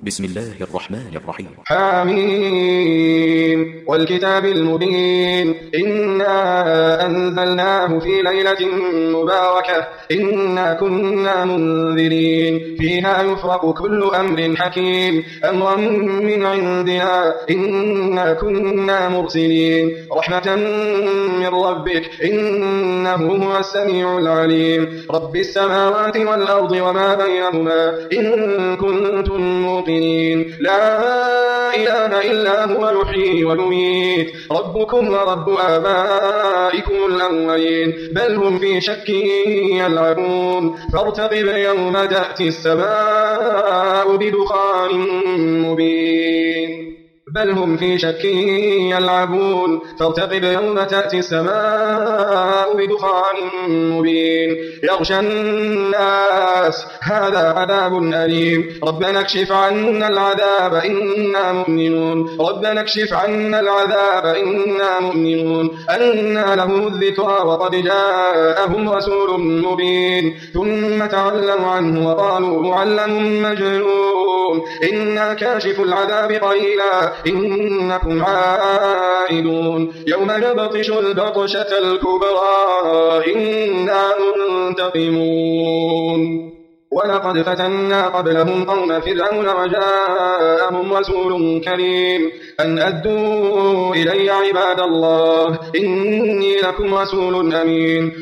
بسم الله الرحمن الرحيم. حميم والكتاب المبين إنا أنزلناه في ليلة مباركة إنا كنا منذرين فيها يفرق كل أمر حكيم أمرا من عندنا إنا كنا مرسلين رحمة من ربك إنه هو السميع العليم رب السماوات والأرض وما بينهما إن كنتم موقنين لا إله إلا هو يحيي ويميت ربكم ورب آبائكم الأولين بل هم في شك يلعبون فارتقب يوم تأتي السماء بدخان مبين بل هم في شك يلعبون فارتقب يوم تأتي السماء بدخان مبين يغشى الناس هذا عذاب أليم ربنا اكشف عنا العذاب إنا مؤمنون ربنا اكشف عنا العذاب إنا مؤمنون أنى له الذكرى وقد جاءهم رسول مبين ثم تولوا عنه وقالوا معلم مجنون إنا كاشف العذاب قليلا إنكم عائدون يوم نبطش البطشة الكبرى إنا منتقمون ولقد فتنا قبلهم قوم فرعون وجاءهم رسول كريم أن أدوا إلي عباد الله إني لكم رسول أمين